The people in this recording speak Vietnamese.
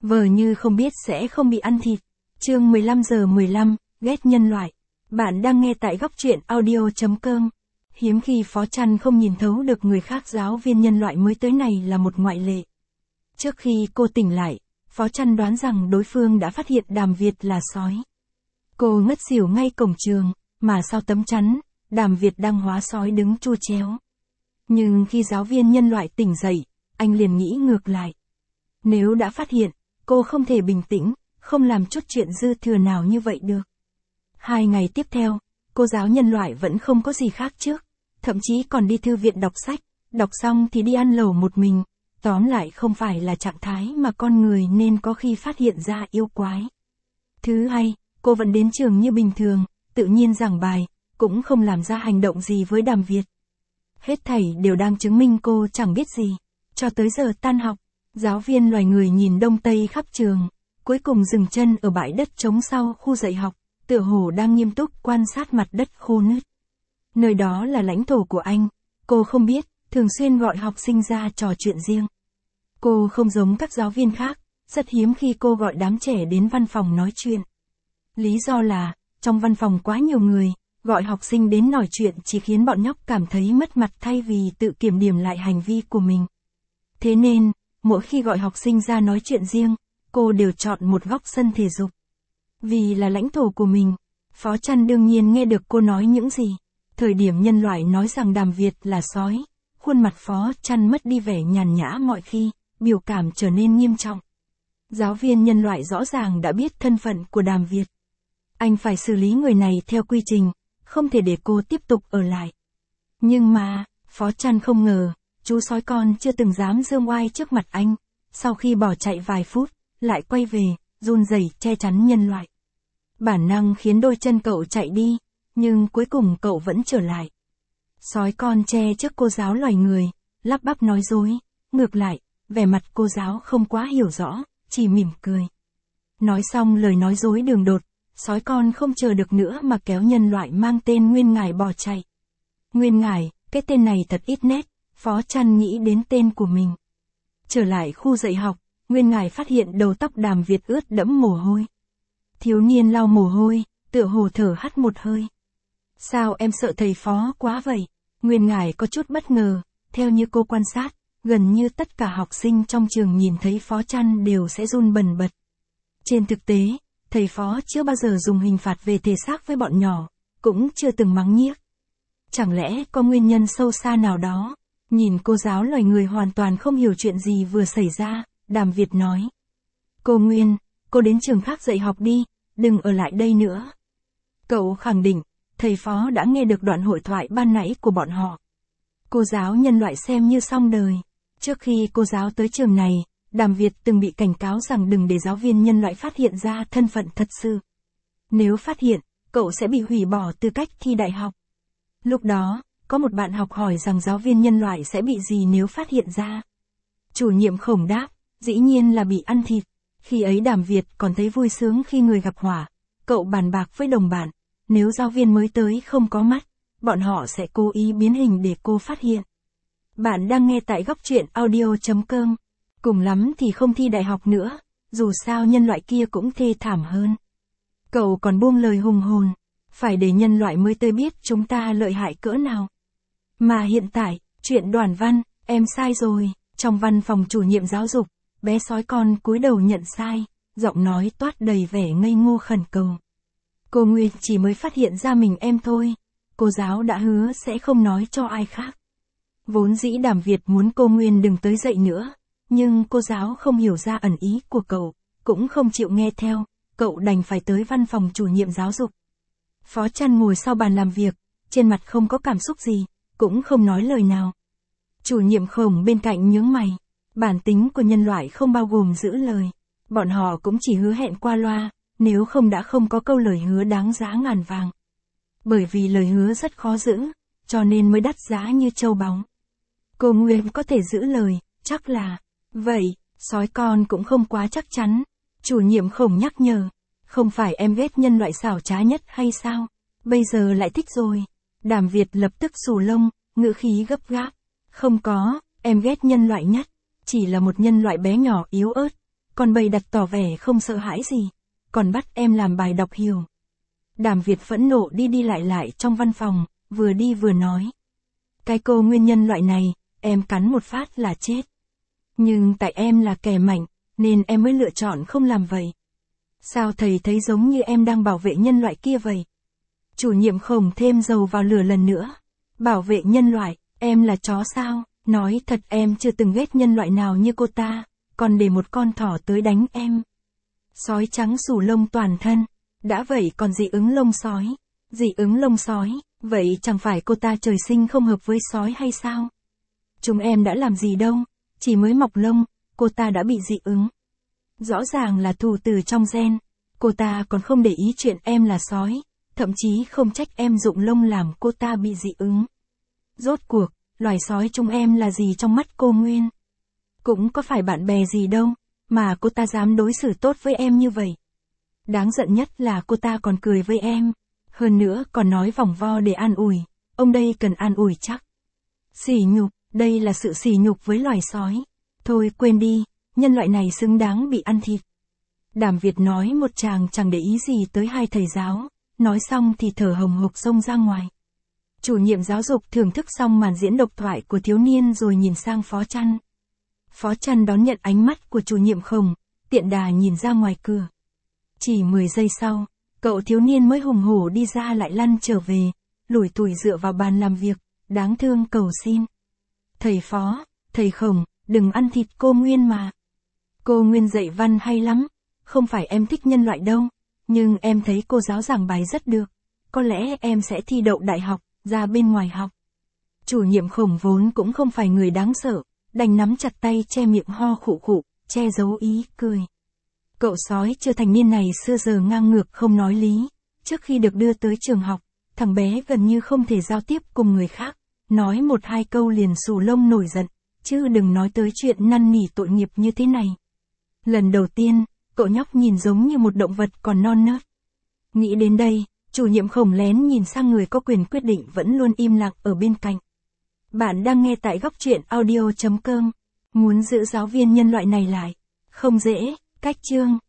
Vờ như không biết sẽ không bị ăn thịt. Chương 15:15, ghét nhân loại. Bạn đang nghe tại góc truyện audio.com. Hiếm khi Phó Trăn không nhìn thấu được người khác, giáo viên nhân loại mới tới này là một ngoại lệ. Trước khi cô tỉnh lại, Phó Trăn đoán rằng đối phương đã phát hiện Đàm Việt là sói. Cô ngất xỉu ngay cổng trường, mà sau tấm chắn, Đàm Việt đang hóa sói đứng chu chéo. Nhưng khi giáo viên nhân loại tỉnh dậy, anh liền nghĩ ngược lại. Nếu đã phát hiện, cô không thể bình tĩnh, không làm chút chuyện dư thừa nào như vậy được. 2 ngày tiếp theo, cô giáo nhân loại vẫn không có gì khác trước, thậm chí còn đi thư viện đọc sách, đọc xong thì đi ăn lẩu một mình. Tóm lại không phải là trạng thái mà con người nên có khi phát hiện ra yêu quái. Thứ hai, cô vẫn đến trường như bình thường, tự nhiên giảng bài, cũng không làm ra hành động gì với Đàm Việt. Hết thảy đều đang chứng minh cô chẳng biết gì. Cho tới giờ tan học, giáo viên loài người nhìn đông tây khắp trường, cuối cùng dừng chân ở bãi đất trống sau khu dạy học, tựa hồ đang nghiêm túc quan sát mặt đất khô nứt. Nơi đó là lãnh thổ của anh, cô không biết, thường xuyên gọi học sinh ra trò chuyện riêng. Cô không giống các giáo viên khác, rất hiếm khi cô gọi đám trẻ đến văn phòng nói chuyện. Lý do là, trong văn phòng quá nhiều người, gọi học sinh đến nói chuyện chỉ khiến bọn nhóc cảm thấy mất mặt thay vì tự kiểm điểm lại hành vi của mình. Thế nên, mỗi khi gọi học sinh ra nói chuyện riêng, cô đều chọn một góc sân thể dục. Vì là lãnh thổ của mình, Phó Trăn đương nhiên nghe được cô nói những gì. Thời điểm nhân loại nói rằng Đàm Việt là sói, khuôn mặt Phó Trăn mất đi vẻ nhàn nhã mọi khi, biểu cảm trở nên nghiêm trọng. Giáo viên nhân loại rõ ràng đã biết thân phận của Đàm Việt. Anh phải xử lý người này theo quy trình, không thể để cô tiếp tục ở lại. Nhưng mà, Phó Trăn không ngờ, chú sói con chưa từng dám giương oai trước mặt anh, sau khi bỏ chạy vài phút, lại quay về, run rẩy che chắn nhân loại. Bản năng khiến đôi chân cậu chạy đi, nhưng cuối cùng cậu vẫn trở lại. Sói con che trước cô giáo loài người, lắp bắp nói dối, ngược lại, vẻ mặt cô giáo không quá hiểu rõ, chỉ mỉm cười. Nói xong lời nói dối đường đột, sói con không chờ được nữa mà kéo nhân loại mang tên Nguyên Ngải bỏ chạy. Nguyên Ngải, cái tên này thật ít nét, Phó Trăn nghĩ đến tên của mình. Trở lại khu dạy học, Nguyên Ngải phát hiện đầu tóc Đàm Việt ướt đẫm mồ hôi. Thiếu niên lau mồ hôi, tựa hồ thở hắt một hơi. Sao em sợ thầy Phó quá vậy? Nguyên Ngải có chút bất ngờ, theo như cô quan sát, gần như tất cả học sinh trong trường nhìn thấy Phó Trăn đều sẽ run bần bật. Trên thực tế, thầy Phó chưa bao giờ dùng hình phạt về thể xác với bọn nhỏ, cũng chưa từng mắng nhiếc. Chẳng lẽ có nguyên nhân sâu xa nào đó? Nhìn cô giáo loài người hoàn toàn không hiểu chuyện gì vừa xảy ra, Đàm Việt nói. Cô Nguyên, cô đến trường khác dạy học đi, đừng ở lại đây nữa. Cậu khẳng định, thầy Phó đã nghe được đoạn hội thoại ban nãy của bọn họ. Cô giáo nhân loại xem như xong đời. Trước khi cô giáo tới trường này, Đàm Việt từng bị cảnh cáo rằng đừng để giáo viên nhân loại phát hiện ra thân phận thật sự. Nếu phát hiện, cậu sẽ bị hủy bỏ tư cách thi đại học. Lúc đó, có một bạn học hỏi rằng giáo viên nhân loại sẽ bị gì nếu phát hiện ra. Chủ nhiệm Khổng đáp, dĩ nhiên là bị ăn thịt. Khi ấy Đàm Việt còn thấy vui sướng khi người gặp họa. Cậu bàn bạc với đồng bạn, nếu giáo viên mới tới không có mắt, bọn họ sẽ cố ý biến hình để cô phát hiện. Bạn đang nghe tại góc truyện audio.com. Cùng lắm thì không thi đại học nữa, dù sao nhân loại kia cũng thê thảm hơn. Cậu còn buông lời hùng hồn, phải để nhân loại mới tới biết chúng ta lợi hại cỡ nào. Mà hiện tại, chuyện Đoàn Văn, em sai rồi. Trong văn phòng chủ nhiệm giáo dục, bé sói con cúi đầu nhận sai, giọng nói toát đầy vẻ ngây ngô khẩn cầu. Cô Nguyên chỉ mới phát hiện ra mình em thôi, cô giáo đã hứa sẽ không nói cho ai khác. Vốn dĩ Đàm Việt muốn cô Nguyên đừng tới dậy nữa, nhưng cô giáo không hiểu ra ẩn ý của cậu, cũng không chịu nghe theo, cậu đành phải tới văn phòng chủ nhiệm giáo dục. Phó Trăn ngồi sau bàn làm việc, trên mặt không có cảm xúc gì, cũng không nói lời nào. Chủ nhiệm Khổng bên cạnh nhướng mày, bản tính của nhân loại không bao gồm giữ lời, bọn họ cũng chỉ hứa hẹn qua loa, nếu không đã không có câu lời hứa đáng giá ngàn vàng. Bởi vì lời hứa rất khó giữ, cho nên mới đắt giá như châu báu. Cô Nguyên có thể giữ lời, chắc là, vậy, sói con cũng không quá chắc chắn. Chủ nhiệm Khổng nhắc nhở, không phải em ghét nhân loại xảo trá nhất hay sao, bây giờ lại thích rồi. Đàm Việt lập tức xù lông, ngữ khí gấp gáp. Không có, em ghét nhân loại nhất, chỉ là một nhân loại bé nhỏ yếu ớt. còn bày đặt tỏ vẻ không sợ hãi gì, còn bắt em làm bài đọc hiểu. Đàm Việt phẫn nộ đi lại trong văn phòng, vừa đi vừa nói. Cái cô nguyên nhân loại này, em cắn một phát là chết. Nhưng tại em là kẻ mạnh, nên em mới lựa chọn không làm vậy. Sao thầy thấy giống như em đang bảo vệ nhân loại kia vậy? Chủ nhiệm Khổng thêm dầu vào lửa lần nữa. Bảo vệ nhân loại, em là chó sao? Nói thật em chưa từng ghét nhân loại nào như cô ta, còn để một con thỏ tới đánh em. Sói trắng xù lông toàn thân, đã vậy còn dị ứng lông sói. Dị ứng lông sói, vậy chẳng phải cô ta trời sinh không hợp với sói hay sao? Chúng em đã làm gì đâu, chỉ mới mọc lông, cô ta đã bị dị ứng. Rõ ràng là thù từ trong gen, cô ta còn không để ý chuyện em là sói, thậm chí không trách em dụng lông làm cô ta bị dị ứng. Rốt cuộc, loài sói chúng em là gì trong mắt cô Nguyên? Cũng có phải bạn bè gì đâu, mà cô ta dám đối xử tốt với em như vậy. Đáng giận nhất là cô ta còn cười với em, hơn nữa còn nói vòng vo để an ủi, ông đây cần an ủi chắc. Sỉ nhục, đây là sự sỉ nhục với loài sói. Thôi quên đi, nhân loại này xứng đáng bị ăn thịt. Đàm Việt nói một tràng chẳng để ý gì tới hai thầy giáo, nói xong thì thở hồng hộc xông ra ngoài. Chủ nhiệm giáo dục thưởng thức xong màn diễn độc thoại của thiếu niên rồi nhìn sang Phó Trăn. Phó Trăn đón nhận ánh mắt của chủ nhiệm Khổng, tiện đà nhìn ra ngoài cửa. Chỉ 10 giây sau, cậu thiếu niên mới hùng hổ đi ra lại lăn trở về, lủi thủi dựa vào bàn làm việc, đáng thương cầu xin. Thầy Phó, thầy Khổng, đừng ăn thịt cô Nguyên mà. Cô Nguyên dạy văn hay lắm, không phải em thích nhân loại đâu, nhưng em thấy cô giáo giảng bài rất được. Có lẽ em sẽ thi đậu đại học, ra bên ngoài học. Chủ nhiệm Khổng vốn cũng không phải người đáng sợ, đành nắm chặt tay che miệng ho khụ khụ, che giấu ý cười. Cậu sói chưa thành niên này xưa giờ ngang ngược không nói lý. Trước khi được đưa tới trường học, thằng bé gần như không thể giao tiếp cùng người khác. Nói một hai câu liền xù lông nổi giận, chứ đừng nói tới chuyện năn nỉ tội nghiệp như thế này. Lần đầu tiên, cậu nhóc nhìn giống như một động vật còn non nớt. Nghĩ đến đây, chủ nhiệm Khổng lén nhìn sang người có quyền quyết định vẫn luôn im lặng ở bên cạnh. Bạn đang nghe tại góc truyện audio.com. Muốn giữ giáo viên nhân loại này lại? Không dễ, cách chương.